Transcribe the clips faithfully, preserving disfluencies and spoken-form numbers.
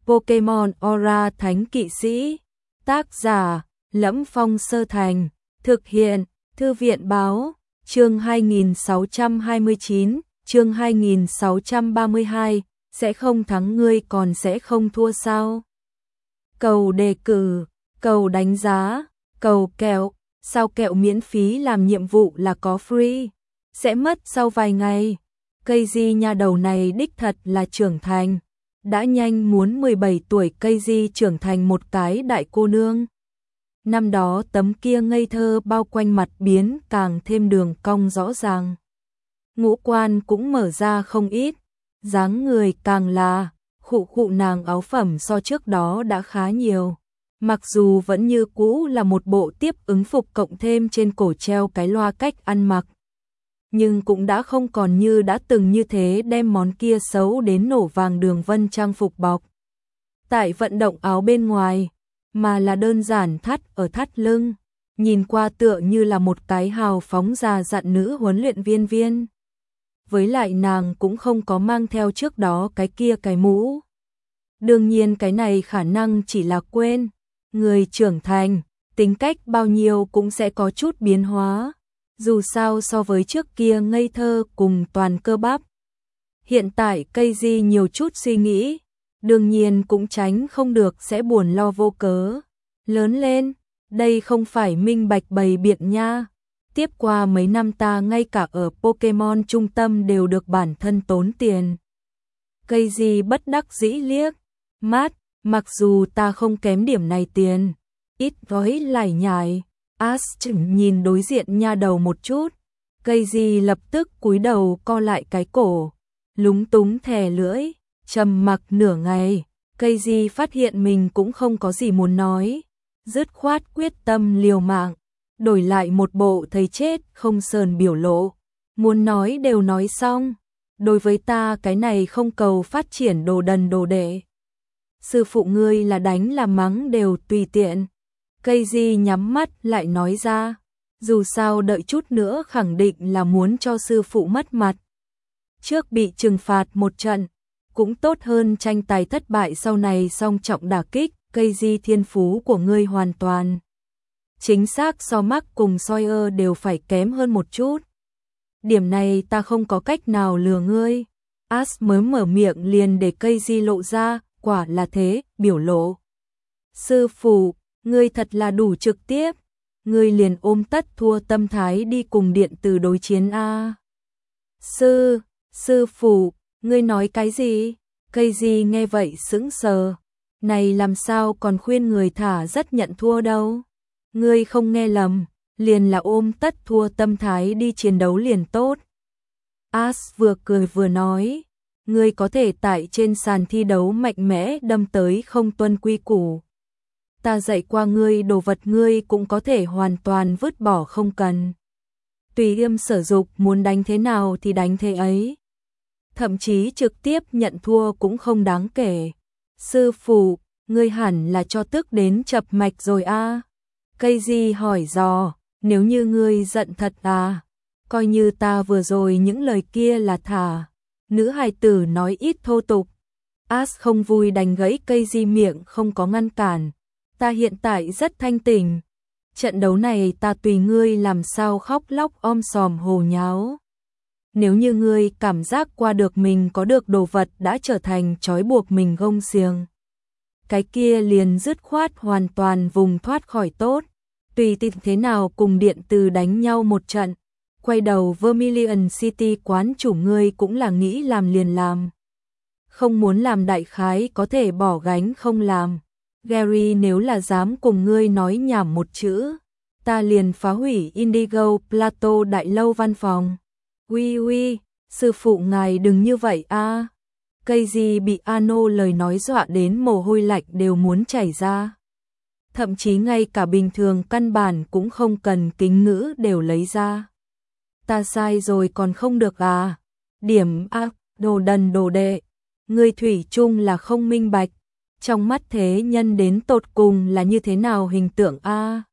Pokemon Aura Thánh Kỵ Sĩ. Tác giả: Lẫm Phong Sơ Thành. Thực hiện: Thư viện Báo. Chương hai nghìn sáu trăm hai mươi chín, chương hai nghìn sáu trăm ba mươi hai, sẽ không thắng ngươi còn sẽ không thua sao? Cầu đề cử, cầu đánh giá, cầu kẹo, sao kẹo miễn phí làm nhiệm vụ là có free, sẽ mất sau vài ngày. Cây di nha đầu này đích thật là trưởng thành, đã nhanh muốn mười bảy tuổi cây di trưởng thành một cái đại cô nương. Năm đó tấm kia ngây thơ bao quanh mặt biến càng thêm đường cong rõ ràng. Ngũ quan cũng mở ra không ít, dáng người càng là, khụ khụ nàng áo phẩm so trước đó đã khá nhiều. Mặc dù vẫn như cũ là một bộ tiếp ứng phục cộng thêm trên cổ treo cái loa cách ăn mặc, nhưng cũng đã không còn như đã từng như thế đem món kia xấu đến nổ vàng đường vân trang phục bọc tại vận động áo bên ngoài, mà là đơn giản thắt ở thắt lưng, nhìn qua tựa như là một cái hào phóng già dặn nữ huấn luyện viên viên. Với lại nàng cũng không có mang theo trước đó cái kia cái mũ. Đương nhiên cái này khả năng chỉ là quên, người trưởng thành, tính cách bao nhiêu cũng sẽ có chút biến hóa, dù sao so với trước kia ngây thơ cùng toàn cơ bắp. Hiện tại cây di nhiều chút suy nghĩ, đương nhiên cũng tránh không được sẽ buồn lo vô cớ. Lớn lên, đây không phải minh bạch bày biện nha. Tiếp qua mấy năm ta ngay cả ở Pokemon trung tâm đều được bản thân tốn tiền. Cây di bất đắc dĩ liếc mắt, mặc dù ta không kém điểm này tiền, ít gói lải nhải. Ash chừng nhìn đối diện nha đầu một chút, cây di lập tức cúi đầu co lại cái cổ, lúng túng thè lưỡi, trầm mặc nửa ngày. Cây di phát hiện mình cũng không có gì muốn nói, dứt khoát quyết tâm liều mạng, đổi lại một bộ thấy chết không sờn biểu lộ. Muốn nói đều nói xong, đối với ta cái này không cầu phát triển đồ đần đồ đệ. Sư phụ ngươi là đánh là mắng đều tùy tiện. Cây di nhắm mắt lại nói ra, dù sao đợi chút nữa khẳng định là muốn cho sư phụ mất mặt. Trước bị trừng phạt một trận, cũng tốt hơn tranh tài thất bại sau này song trọng đả kích. Cây di thiên phú của ngươi hoàn toàn chính xác so mắc cùng Sawyer đều phải kém hơn một chút. Điểm này ta không có cách nào lừa ngươi. Ash mới mở miệng liền để cây di lộ ra, quả là thế, biểu lộ. Sư phụ, ngươi thật là đủ trực tiếp, ngươi liền ôm tất thua tâm thái đi cùng điện tử đối chiến a. Sư, sư phụ, ngươi nói cái gì? Cây di nghe vậy sững sờ, này làm sao còn khuyên người thả rất nhận thua đâu. Ngươi không nghe lầm, liền là ôm tất thua tâm thái đi chiến đấu liền tốt. Ash vừa cười vừa nói, ngươi có thể tại trên sàn thi đấu mạnh mẽ đâm tới không tuân quy củ. Ta dạy qua ngươi đồ vật ngươi cũng có thể hoàn toàn vứt bỏ không cần. Tùy yêm sở dục, muốn đánh thế nào thì đánh thế ấy. Thậm chí trực tiếp nhận thua cũng không đáng kể. Sư phụ, ngươi hẳn là cho tức đến chập mạch rồi a. À. Cây di hỏi dò, nếu như ngươi giận thật à, coi như ta vừa rồi những lời kia là thả. Nữ hài tử nói ít thô tục. Ash không vui đành gãy cây di miệng không có ngăn cản. Ta hiện tại rất thanh tỉnh. Trận đấu này ta tùy ngươi làm sao khóc lóc om sòm hồ nháo. Nếu như ngươi cảm giác qua được mình có được đồ vật đã trở thành trói buộc mình gông xiềng, cái kia liền dứt khoát hoàn toàn vùng thoát khỏi tốt. Tùy tiện thế nào cùng điện từ đánh nhau một trận, quay đầu Vermilion City quán chủ ngươi cũng là nghĩ làm liền làm. Không muốn làm đại khái có thể bỏ gánh không làm. Gary nếu là dám cùng ngươi nói nhảm một chữ, ta liền phá hủy Indigo Plateau đại lâu văn phòng. Ui ui, sư phụ ngài đừng như vậy a. Cây di bị Ano lời nói dọa đến mồ hôi lạnh đều muốn chảy ra. Thậm chí ngay cả bình thường căn bản cũng không cần kính ngữ đều lấy ra. Ta sai rồi còn không được à? Điểm a, đồ đần đồ đệ. Ngươi thủy chung là không minh bạch. Trong mắt thế nhân đến tột cùng là như thế nào hình tượng a?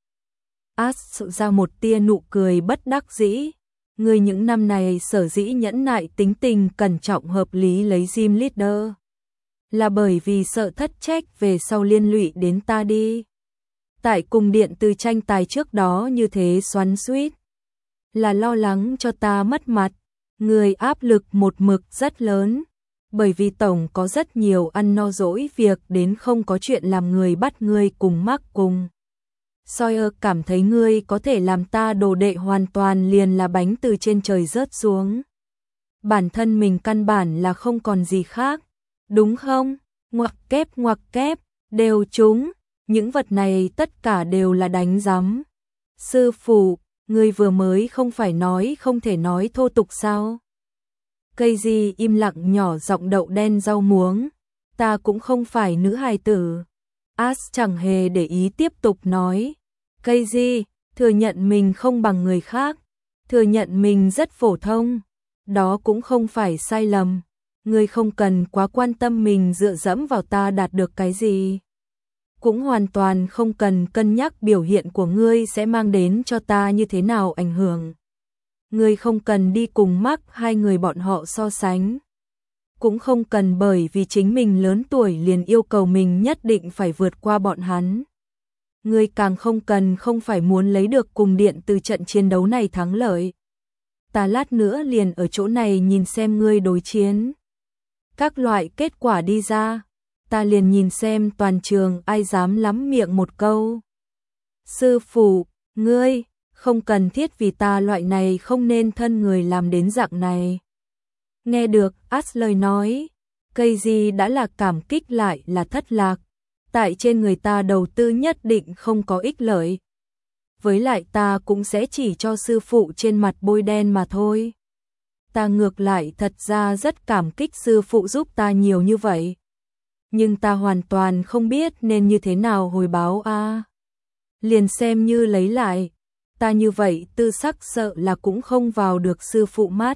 Ash ra một tia nụ cười bất đắc dĩ. Ngươi những năm này sở dĩ nhẫn nại tính tình cẩn trọng hợp lý lấy gym leader. là bởi vì sợ thất trách về sau liên lụy đến ta đi. Tại cung điện từ tranh tài trước đó như thế xoắn xuýt, là lo lắng cho ta mất mặt, người áp lực một mực rất lớn, bởi vì tổng có rất nhiều ăn no dỗi việc đến không có chuyện làm người bắt ngươi cùng mắc cùng. Sawyer cảm thấy ngươi có thể làm ta đồ đệ hoàn toàn liền là bánh từ trên trời rớt xuống. Bản thân mình căn bản là không còn gì khác, đúng không? Ngoặc kép ngoặc kép, đều trúng, những vật này tất cả đều là đánh giấm. Sư phụ, ngươi vừa mới không phải nói không thể nói thô tục sao? Cây gì im lặng nhỏ giọng đậu đen rau muống, ta cũng không phải nữ hài tử. As chẳng hề để ý tiếp tục nói. Cây gì, thừa nhận mình không bằng người khác, thừa nhận mình rất phổ thông, đó cũng không phải sai lầm. Ngươi không cần quá quan tâm mình dựa dẫm vào ta đạt được cái gì. Cũng hoàn toàn không cần cân nhắc biểu hiện của ngươi sẽ mang đến cho ta như thế nào ảnh hưởng. Ngươi không cần đi cùng mắc hai người bọn họ so sánh. Cũng không cần bởi vì chính mình lớn tuổi liền yêu cầu mình nhất định phải vượt qua bọn hắn. Ngươi càng không cần không phải muốn lấy được cùng điện từ trận chiến đấu này thắng lợi. Ta lát nữa liền ở chỗ này nhìn xem ngươi đối chiến. Các loại kết quả đi ra, ta liền nhìn xem toàn trường ai dám lắm miệng một câu. Sư phụ, ngươi, không cần thiết vì ta loại này không nên thân người làm đến dạng này. Nghe được As lời nói, cây gì đã là cảm kích lại là thất lạc. Tại trên người ta đầu tư nhất định không có ích lợi. Với lại ta cũng sẽ chỉ cho sư phụ trên mặt bôi đen mà thôi. Ta ngược lại thật ra rất cảm kích sư phụ giúp ta nhiều như vậy. Nhưng ta hoàn toàn không biết nên như thế nào hồi báo a. À. Liền xem như lấy lại, ta như vậy tư sắc sợ là cũng không vào được sư phụ mắt.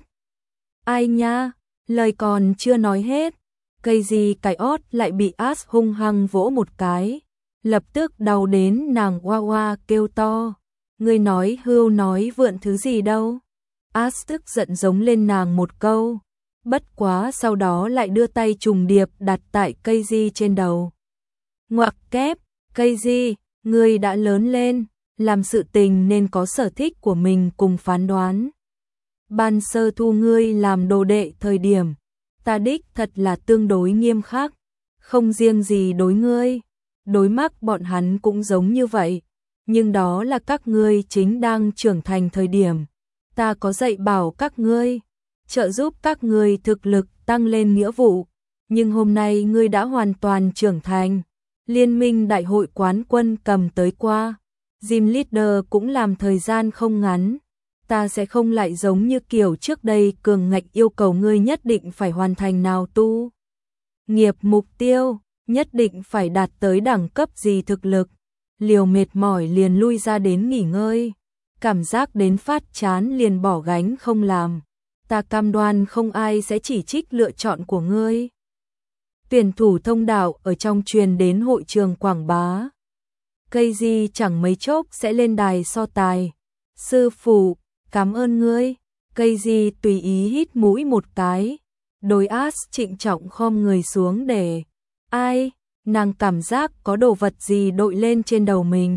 Ai nha, lời còn chưa nói hết, cây gì cái ót lại bị As hung hăng vỗ một cái, lập tức đau đến nàng oa oa kêu to. Ngươi nói hưu nói vượn thứ gì đâu. As tức giận giống lên nàng một câu, bất quá sau đó lại đưa tay trùng điệp đặt tại cây di trên đầu. Ngoặc kép, cây di, ngươi đã lớn lên, làm sự tình nên có sở thích của mình cùng phán đoán. Ban sơ thu ngươi làm đồ đệ thời điểm, ta đích thật là tương đối nghiêm khắc, không riêng gì đối ngươi, đối mắc bọn hắn cũng giống như vậy, nhưng đó là các ngươi chính đang trưởng thành thời điểm. Ta có dạy bảo các ngươi, trợ giúp các ngươi thực lực tăng lên nghĩa vụ, nhưng hôm nay ngươi đã hoàn toàn trưởng thành. Liên minh đại hội quán quân cầm tới qua, Gym Leader cũng làm thời gian không ngắn. Ta sẽ không lại giống như kiểu trước đây cường ngạch yêu cầu ngươi nhất định phải hoàn thành nào tu nghiệp mục tiêu, nhất định phải đạt tới đẳng cấp gì thực lực, liều mệt mỏi liền lui ra đến nghỉ ngơi, cảm giác đến phát chán liền bỏ gánh không làm. Ta cam đoan không ai sẽ chỉ trích lựa chọn của ngươi. Tuyển thủ thông đạo ở trong truyền đến hội trường quảng bá. Cây gì chẳng mấy chốc sẽ lên đài so tài. Sư phụ, cảm ơn ngươi. Cây gì tùy ý hít mũi một cái. Đối As trịnh trọng khom người xuống để. Ai, nàng cảm giác có đồ vật gì đội lên trên đầu mình.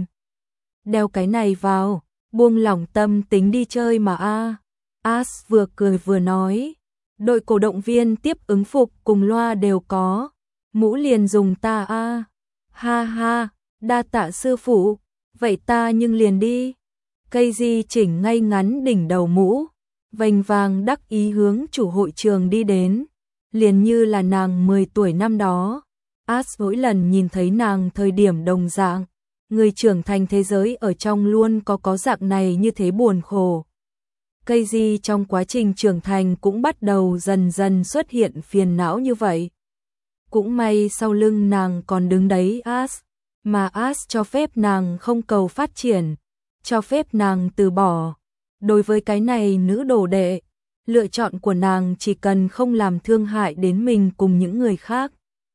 Đeo cái này vào, buông lỏng tâm tính đi chơi mà a. As vừa cười vừa nói. Đội cổ động viên tiếp ứng phục cùng loa đều có. Mũ liền dùng ta a. Ha ha, đa tạ sư phụ, vậy ta nhưng liền đi. Cây di chỉnh ngay ngắn đỉnh đầu mũ, vành vàng đắc ý hướng chủ hội trường đi đến, liền như là nàng mười tuổi năm đó. As mỗi lần nhìn thấy nàng thời điểm đồng dạng, người trưởng thành thế giới ở trong luôn có có dạng này như thế buồn khổ. Cây di trong quá trình trưởng thành cũng bắt đầu dần dần xuất hiện phiền não như vậy. Cũng may sau lưng nàng còn đứng đấy As, mà As cho phép nàng không cầu phát triển, cho phép nàng từ bỏ. Đối với cái này nữ đồ đệ, lựa chọn của nàng chỉ cần không làm thương hại đến mình cùng những người khác.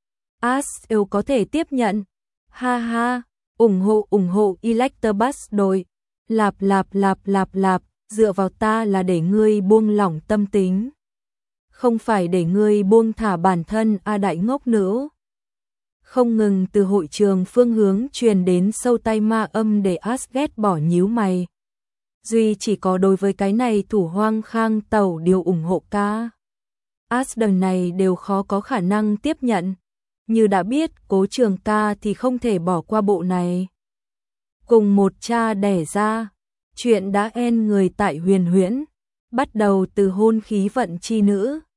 As đều có thể tiếp nhận. Ha ha, ủng hộ ủng hộ Electabuzz đội. Lạp lạp lạp lạp lạp, dựa vào ta là để ngươi buông lỏng tâm tính. không phải để ngươi buông thả bản thân a đại ngốc nữ. Không ngừng từ hội trường phương hướng truyền đến sâu tay ma âm để Asgard bỏ nhíu mày. Duy chỉ có đối với cái này thủ hoang khang tẩu điều ủng hộ ca. Asgard này đều khó có khả năng tiếp nhận. Như đã biết Cố Trường ca thì không thể bỏ qua bộ này. Cùng một cha đẻ ra, chuyện đã en người tại huyền huyễn, bắt đầu từ hôn khí vận chi nữ,